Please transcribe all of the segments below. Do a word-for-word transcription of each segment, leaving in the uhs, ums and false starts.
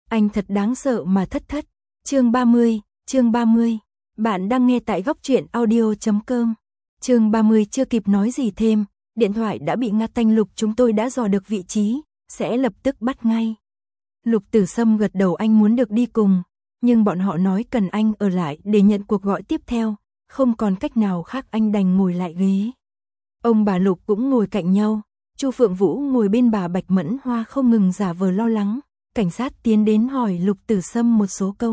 Anh thật đáng sợ mà thất thất. Chương ba mươi, chương ba mươi. Bạn đang nghe tại góc truyện audio chấm com. Chương ba mươi chưa kịp nói gì thêm, điện thoại đã bị ngắt tanh. Lục chúng tôi đã dò được vị trí, sẽ lập tức bắt ngay. Lục Tử Sâm gật đầu, anh muốn được đi cùng, nhưng bọn họ nói cần anh ở lại để nhận cuộc gọi tiếp theo, không còn cách nào khác anh đành ngồi lại ghế. Ông bà Lục cũng ngồi cạnh nhau, Chu Phượng Vũ ngồi bên bà Bạch Mẫn Hoa không ngừng giả vờ lo lắng. Cảnh sát tiến đến hỏi Lục Tử Sâm một số câu.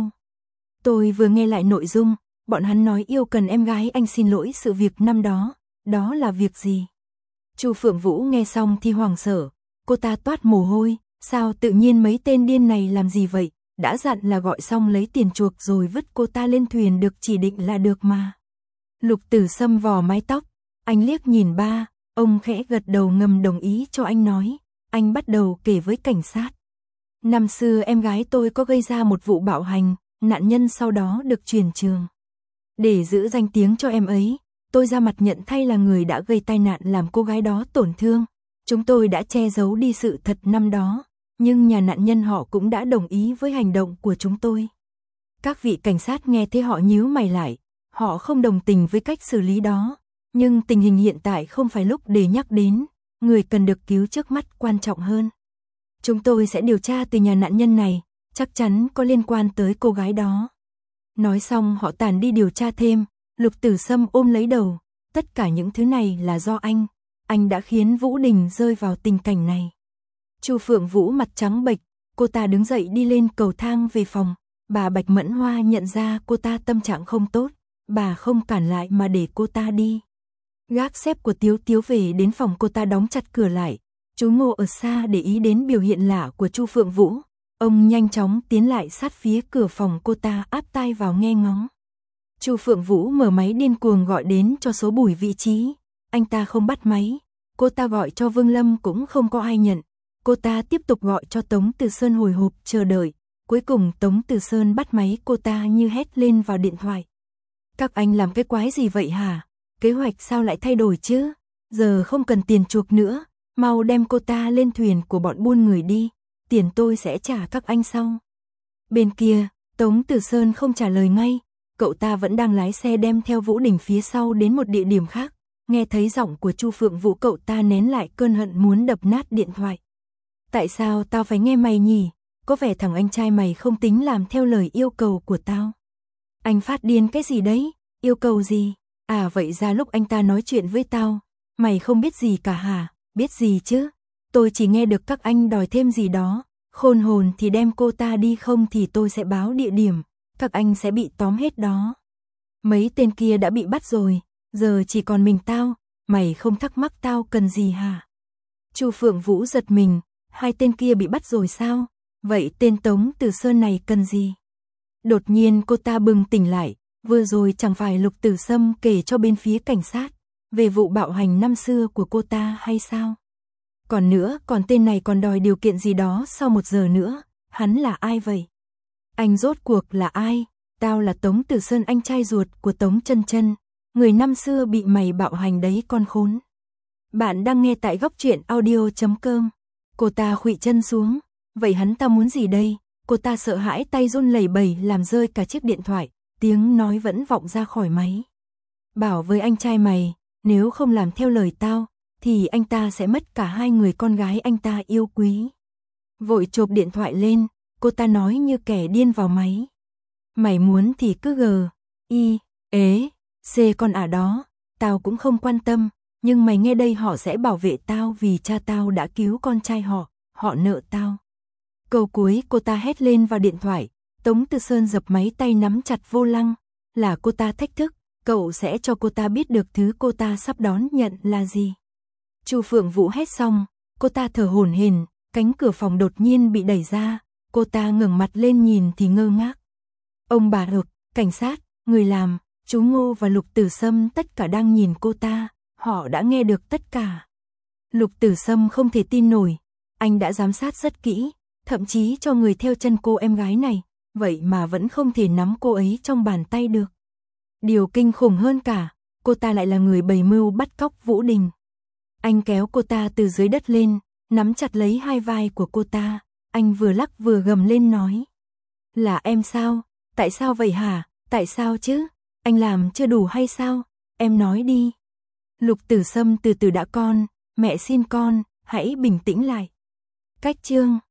Tôi vừa nghe lại nội dung, bọn hắn nói yêu cần em gái anh xin lỗi sự việc năm đó, đó là việc gì? Chu Phượng Vũ nghe xong thì hoảng sợ, cô ta toát mồ hôi, sao tự nhiên mấy tên điên này làm gì vậy, đã dặn là gọi xong lấy tiền chuộc rồi vứt cô ta lên thuyền được chỉ định là được mà. Lục Tử Sâm vò mái tóc, anh liếc nhìn ba, ông khẽ gật đầu ngầm đồng ý cho anh nói, anh bắt đầu kể với cảnh sát. Năm xưa em gái tôi có gây ra một vụ bạo hành, nạn nhân sau đó được chuyển trường. Để giữ danh tiếng cho em ấy, tôi ra mặt nhận thay là người đã gây tai nạn làm cô gái đó tổn thương. Chúng tôi đã che giấu đi sự thật năm đó, nhưng nhà nạn nhân họ cũng đã đồng ý với hành động của chúng tôi. Các vị cảnh sát nghe thế họ nhíu mày lại, họ không đồng tình với cách xử lý đó, nhưng tình hình hiện tại không phải lúc để nhắc đến, người cần được cứu trước mắt quan trọng hơn. Chúng tôi sẽ điều tra từ nhà nạn nhân này, chắc chắn có liên quan tới cô gái đó. Nói xong họ tản đi điều tra thêm, Lục Tử Sâm ôm lấy đầu, tất cả những thứ này là do anh, anh đã khiến Vũ Đình rơi vào tình cảnh này. Chu Phượng Vũ mặt trắng bệch, cô ta đứng dậy đi lên cầu thang về phòng, bà Bạch Mẫn Hoa nhận ra cô ta tâm trạng không tốt, bà không cản lại mà để cô ta đi. Gác xếp của Tiếu Tiếu về đến phòng, cô ta đóng chặt cửa lại. Chú Ngô ở xa để ý đến biểu hiện lạ của Chu Phượng Vũ, ông nhanh chóng tiến lại sát phía cửa phòng cô ta, áp tai vào nghe ngóng. Chu Phượng Vũ mở máy điên cuồng gọi đến cho số Bùi vị trí, anh ta không bắt máy, cô ta gọi cho Vương Lâm cũng không có ai nhận, cô ta tiếp tục gọi cho Tống Từ Sơn hồi hộp chờ đợi, cuối cùng Tống Từ Sơn bắt máy, cô ta như hét lên vào điện thoại. Các anh làm cái quái gì vậy hả? Kế hoạch sao lại thay đổi chứ? Giờ không cần tiền chuộc nữa. Mau đem cô ta lên thuyền của bọn buôn người đi, tiền tôi sẽ trả các anh sau. Bên kia, Tống Từ Sơn không trả lời ngay, cậu ta vẫn đang lái xe đem theo Vũ Đình phía sau đến một địa điểm khác. Nghe thấy giọng của Chu Phượng Vũ, cậu ta nén lại cơn hận muốn đập nát điện thoại. Tại sao tao phải nghe mày nhỉ? Có vẻ thằng anh trai mày không tính làm theo lời yêu cầu của tao. Anh phát điên cái gì đấy? Yêu cầu gì? À vậy ra lúc anh ta nói chuyện với tao, mày không biết gì cả hả? Biết gì chứ, tôi chỉ nghe được các anh đòi thêm gì đó, khôn hồn thì đem cô ta đi, không thì tôi sẽ báo địa điểm, các anh sẽ bị tóm hết đó. Mấy tên kia đã bị bắt rồi, giờ chỉ còn mình tao, mày không thắc mắc tao cần gì hả? Chu Phượng Vũ giật mình, hai tên kia bị bắt rồi sao? Vậy tên Tống Từ Sơn này cần gì? Đột nhiên cô ta bừng tỉnh lại, vừa rồi chẳng phải Lục Tử Sâm kể cho bên phía cảnh sát về vụ bạo hành năm xưa của cô ta hay sao? Còn nữa, còn tên này còn đòi điều kiện gì đó sau một giờ nữa, hắn là ai vậy? Anh rốt cuộc là ai? Tao là Tống Tử Sơn, anh trai ruột của Tống Chân Chân, người năm xưa bị mày bạo hành đấy con khốn. Bạn đang nghe tại góc truyện audio chấm com. Cô ta khuỵu chân xuống, vậy hắn ta muốn gì đây? Cô ta sợ hãi, tay run lẩy bẩy làm rơi cả chiếc điện thoại, tiếng nói vẫn vọng ra khỏi máy. Bảo với anh trai mày, nếu không làm theo lời tao, thì anh ta sẽ mất cả hai người con gái anh ta yêu quý. Vội chộp điện thoại lên, cô ta nói như kẻ điên vào máy. Mày muốn thì cứ gờ, y, ế, xê con ả đó, tao cũng không quan tâm, nhưng mày nghe đây, họ sẽ bảo vệ tao vì cha tao đã cứu con trai họ, họ nợ tao. Câu cuối cô ta hét lên vào điện thoại, Tống Từ Sơn dập máy, tay nắm chặt vô lăng, là cô ta thách thức. Cậu sẽ cho cô ta biết được thứ cô ta sắp đón nhận là gì. Chu Phượng Vũ hét xong, cô ta thở hổn hển, cánh cửa phòng đột nhiên bị đẩy ra, cô ta ngẩng mặt lên nhìn thì ngơ ngác. Ông bà Lực, cảnh sát, người làm, chú Ngô và Lục Tử Sâm tất cả đang nhìn cô ta, họ đã nghe được tất cả. Lục Tử Sâm không thể tin nổi, anh đã giám sát rất kỹ, thậm chí cho người theo chân cô em gái này, vậy mà vẫn không thể nắm cô ấy trong bàn tay được. Điều kinh khủng hơn cả, cô ta lại là người bày mưu bắt cóc Vũ Đình. Anh kéo cô ta từ dưới đất lên, nắm chặt lấy hai vai của cô ta, anh vừa lắc vừa gầm lên nói. Là em sao? Tại sao vậy hả? Tại sao chứ? Anh làm chưa đủ hay sao? Em nói đi. Lục Tử Sâm từ từ đã con, mẹ xin con, hãy bình tĩnh lại. Cách chương